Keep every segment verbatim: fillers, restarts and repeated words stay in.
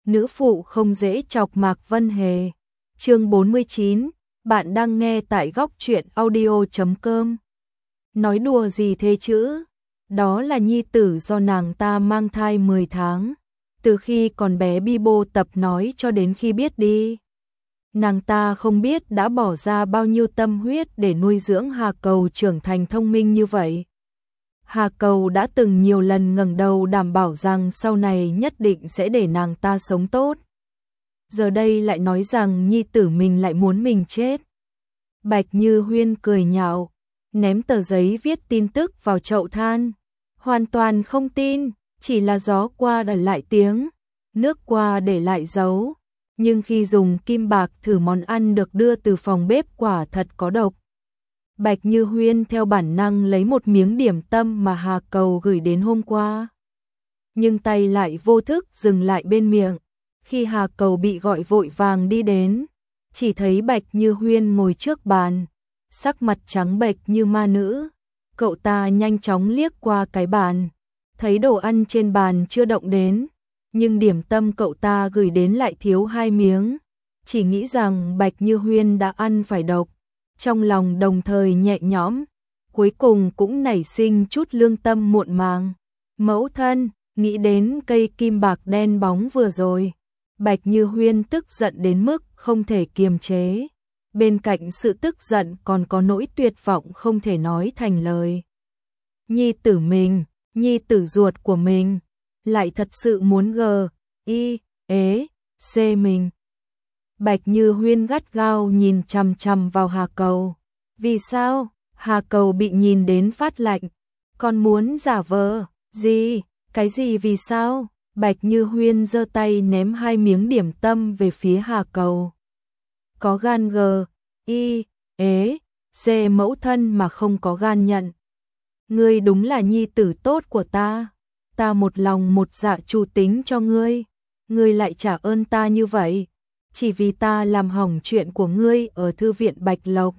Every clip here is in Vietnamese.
nữ phụ không dễ chọc Mạc Vân Hề. Chương bốn mươi chín, bạn đang nghe tại góc truyện audio chấm com. Nói đùa gì thế chứ? Đó là nhi tử do nàng ta mang thai mười tháng. Từ khi còn bé Bibo tập nói cho đến khi biết đi. Nàng ta không biết đã bỏ ra bao nhiêu tâm huyết để nuôi dưỡng Hà Cầu trưởng thành thông minh như vậy. Hà Cầu đã từng nhiều lần ngẩng đầu đảm bảo rằng sau này nhất định sẽ để nàng ta sống tốt. Giờ đây lại nói rằng nhi tử mình lại muốn mình chết. Bạch Như Huyên cười nhạo, ném tờ giấy viết tin tức vào chậu than. Hoàn toàn không tin, chỉ là gió qua để lại tiếng, nước qua để lại dấu. Nhưng khi dùng kim bạc thử món ăn được đưa từ phòng bếp quả thật có độc. Bạch Như Huyên theo bản năng lấy một miếng điểm tâm mà Hà Cầu gửi đến hôm qua. Nhưng tay lại vô thức dừng lại bên miệng. Khi Hà Cầu bị gọi vội vàng đi đến, chỉ thấy Bạch Như Huyên ngồi trước bàn, sắc mặt trắng bệch như ma nữ. Cậu ta nhanh chóng liếc qua cái bàn, thấy đồ ăn trên bàn chưa động đến, nhưng điểm tâm cậu ta gửi đến lại thiếu hai miếng, chỉ nghĩ rằng Bạch Như Huyên đã ăn phải độc. Trong lòng đồng thời nhẹ nhõm, cuối cùng cũng nảy sinh chút lương tâm muộn màng. Mẫu thân, nghĩ đến cây kim bạc đen bóng vừa rồi, Bạch Như Huyên tức giận đến mức không thể kiềm chế. Bên cạnh sự tức giận còn có nỗi tuyệt vọng không thể nói thành lời. Nhi tử mình, nhi tử ruột của mình, lại thật sự muốn gờ, y, ế, xê mình. Bạch Như Huyên gắt gao nhìn chằm chằm vào Hà Cầu. Vì sao? Hà Cầu bị nhìn đến phát lạnh. Con muốn giả vờ, gì? Cái gì vì sao? Bạch Như Huyên giơ tay ném hai miếng điểm tâm về phía Hà Cầu. Có gan gờ, y, ế, xê mẫu thân mà không có gan nhận. Ngươi đúng là nhi tử tốt của ta. Ta một lòng một dạ chủ tính cho ngươi. Ngươi lại trả ơn ta như vậy. Chỉ vì ta làm hỏng chuyện của ngươi ở thư viện Bạch Lộc.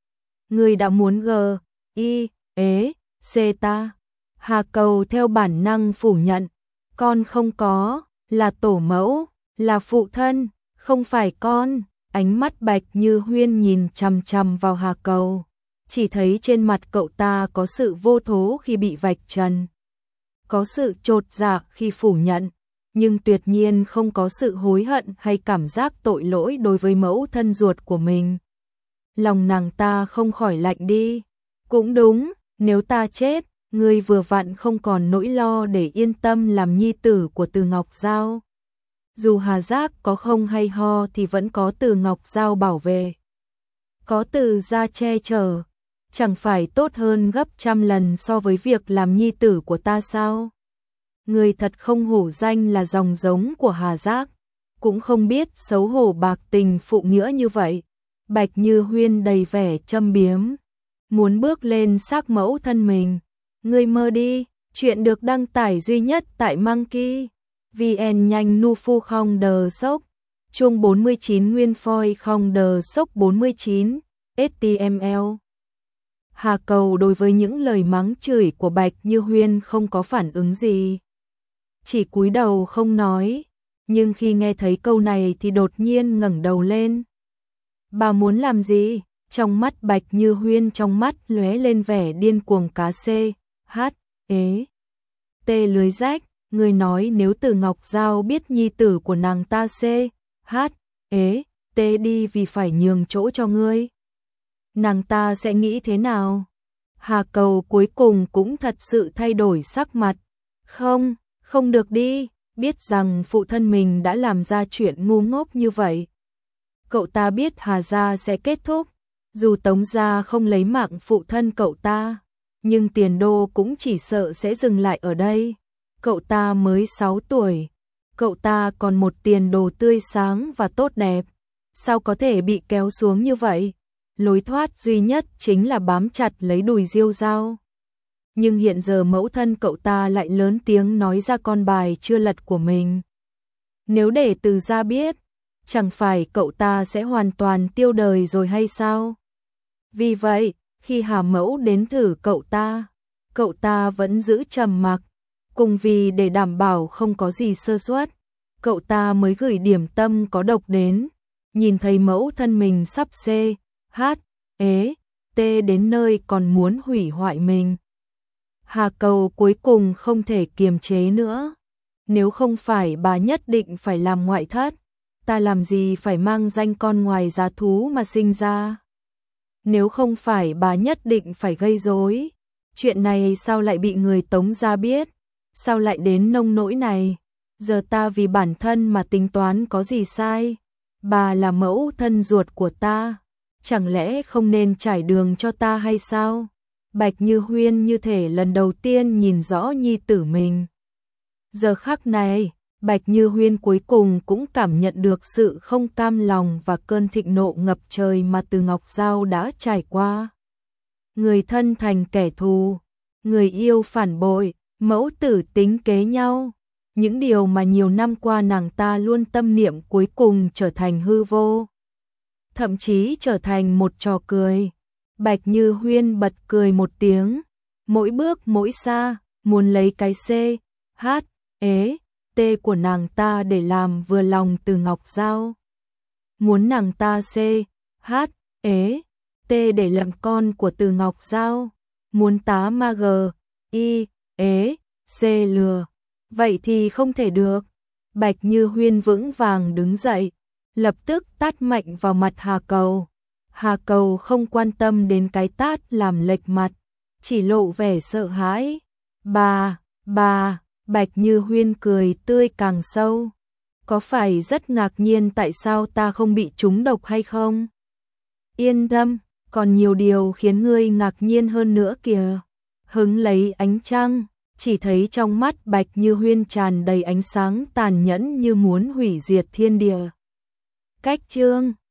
Ngươi đã muốn gờ, y, ế, xê ta. Hà Cầu theo bản năng phủ nhận. Con không có, là tổ mẫu, là phụ thân, không phải con. Ánh mắt Bạch Như Huyên nhìn chằm chằm vào Hà Cầu. Chỉ thấy trên mặt cậu ta có sự vô thố khi bị vạch trần. Có sự chột dạ khi phủ nhận. Nhưng tuyệt nhiên không có sự hối hận hay cảm giác tội lỗi đối với mẫu thân ruột của mình. Lòng nàng ta không khỏi lạnh đi. Cũng đúng, nếu ta chết, ngươi vừa vặn không còn nỗi lo để yên tâm làm nhi tử của Từ Ngọc Giao. Dù Hà Giác có không hay ho thì vẫn có Từ Ngọc Giao bảo vệ. Có Từ gia che chở, chẳng phải tốt hơn gấp trăm lần so với việc làm nhi tử của ta sao? Người thật không hổ danh là dòng giống của Hà Giác, cũng không biết xấu hổ bạc tình phụ nghĩa như vậy. Bạch Như Huyên đầy vẻ châm biếm, muốn bước lên xác mẫu thân mình. Người mơ đi, chuyện được đăng tải duy nhất tại Monkey vê en nhanh nu phu không đờ sốc. Chuông bốn mươi chín nguyên phôi không đờ sốc bốn mươi chín, ếch ti em eo. Hà Cầu đối với những lời mắng chửi của Bạch Như Huyên không có phản ứng gì. Chỉ cúi đầu không nói, nhưng khi nghe thấy câu này thì đột nhiên ngẩng đầu lên. Bà muốn làm gì? Trong mắt Bạch Như Huyên trong mắt lóe lên vẻ điên cuồng cá xê, hát, ế, tê lưới rách. Người nói nếu Từ Ngọc Giao biết nhi tử của nàng ta xê, hát, ế, tê đi vì phải nhường chỗ cho ngươi, nàng ta sẽ nghĩ thế nào? Hà Cầu cuối cùng cũng thật sự thay đổi sắc mặt. Không, không được đi, biết rằng phụ thân mình đã làm ra chuyện ngu ngốc như vậy. Cậu ta biết Hà gia sẽ kết thúc, dù Tống gia không lấy mạng phụ thân cậu ta, nhưng tiền đô cũng chỉ sợ sẽ dừng lại ở đây. Cậu ta mới sáu tuổi, cậu ta còn một tiền đồ tươi sáng và tốt đẹp, sao có thể bị kéo xuống như vậy? Lối thoát duy nhất chính là bám chặt lấy đùi Diêu Giao. Nhưng hiện giờ mẫu thân cậu ta lại lớn tiếng nói ra con bài chưa lật của mình. Nếu để Từ gia biết, chẳng phải cậu ta sẽ hoàn toàn tiêu đời rồi hay sao? Vì vậy, khi Hà Mẫu đến thử cậu ta, cậu ta vẫn giữ trầm mặc. Cùng vì để đảm bảo không có gì sơ suất, cậu ta mới gửi điểm tâm có độc đến, nhìn thấy mẫu thân mình sắp C, H, ế, T đến nơi còn muốn hủy hoại mình. Hà Cầu cuối cùng không thể kiềm chế nữa. Nếu không phải bà nhất định phải làm ngoại thất, ta làm gì phải mang danh con ngoài giá thú mà sinh ra. Nếu không phải bà nhất định phải gây rối, chuyện này sao lại bị người Tống gia biết, sao lại đến nông nỗi này. Giờ ta vì bản thân mà tính toán có gì sai, bà là mẫu thân ruột của ta, chẳng lẽ không nên trải đường cho ta hay sao? Bạch Như Huyên như thể lần đầu tiên nhìn rõ nhi tử mình. Giờ khắc này, Bạch Như Huyên cuối cùng cũng cảm nhận được sự không cam lòng và cơn thịnh nộ ngập trời mà Từ Ngọc Giao đã trải qua. Người thân thành kẻ thù, người yêu phản bội, mẫu tử tính kế nhau. Những điều mà nhiều năm qua nàng ta luôn tâm niệm cuối cùng trở thành hư vô. Thậm chí trở thành một trò cười. Bạch Như Huyên bật cười một tiếng, mỗi bước mỗi xa, muốn lấy cái C, H, ế, T của nàng ta để làm vừa lòng Từ Ngọc Giao. Muốn nàng ta C, H, ế, T để làm con của Từ Ngọc Giao. Muốn tá ma G, I, ế, C lừa. Vậy thì không thể được. Bạch Như Huyên vững vàng đứng dậy, lập tức tát mạnh vào mặt Hà Cầu. Hà Cầu không quan tâm đến cái tát làm lệch mặt, chỉ lộ vẻ sợ hãi. Bà, bà, Bạch Như Huyên cười tươi càng sâu. Có phải rất ngạc nhiên tại sao ta không bị trúng độc hay không? Yên tâm, còn nhiều điều khiến ngươi ngạc nhiên hơn nữa kìa. Hứng lấy ánh trăng, chỉ thấy trong mắt Bạch Như Huyên tràn đầy ánh sáng tàn nhẫn như muốn hủy diệt thiên địa. Cách chương